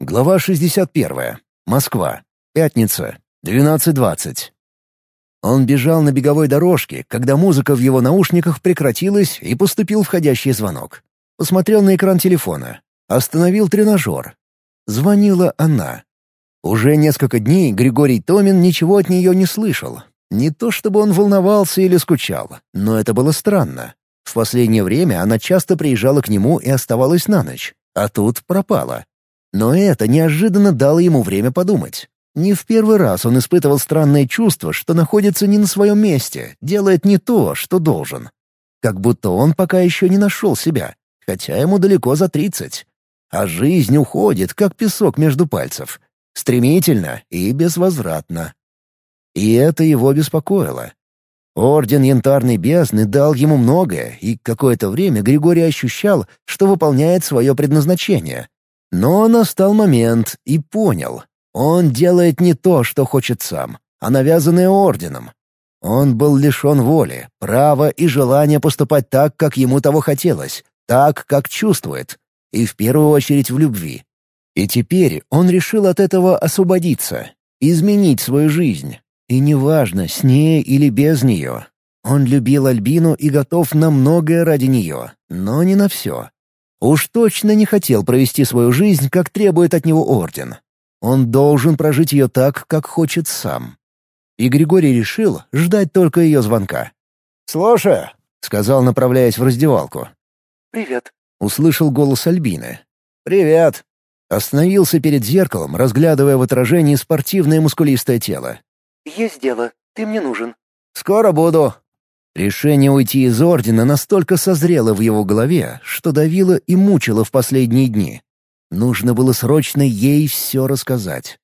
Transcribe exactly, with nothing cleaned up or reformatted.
Глава шестьдесят первая. Москва. Пятница. двенадцать двадцать. Он бежал на беговой дорожке, когда музыка в его наушниках прекратилась и поступил входящий звонок. Посмотрел на экран телефона. Остановил тренажер. Звонила она. Уже несколько дней Григорий Томин ничего от нее не слышал. Не то чтобы он волновался или скучал, но это было странно. В последнее время она часто приезжала к нему и оставалась на ночь, а тут пропала. Но это неожиданно дало ему время подумать. Не в первый раз он испытывал странное чувство, что находится не на своем месте, делает не то, что должен. Как будто он пока еще не нашел себя, хотя ему далеко за тридцать. А жизнь уходит, как песок между пальцев. Стремительно и безвозвратно. И это его беспокоило. Орден Янтарной Бездны дал ему многое, и какое-то время Григорий ощущал, что выполняет свое предназначение. Но настал момент и понял. Он делает не то, что хочет сам, а навязанное орденом. Он был лишен воли, права и желания поступать так, как ему того хотелось, так, как чувствует, и в первую очередь в любви. И теперь он решил от этого освободиться, изменить свою жизнь. И неважно, с ней или без нее. Он любил Альбину и готов на многое ради нее, но не на все. Уж точно не хотел провести свою жизнь, как требует от него орден. Он должен прожить ее так, как хочет сам. И Григорий решил ждать только ее звонка. «Слушаю», — сказал, направляясь в раздевалку. «Привет», — услышал голос Альбины. «Привет». Остановился перед зеркалом, разглядывая в отражении спортивное мускулистое тело. «Есть дело. Ты мне нужен». «Скоро буду». Решение уйти из ордена настолько созрело в его голове, что давило и мучило в последние дни. Нужно было срочно ей все рассказать.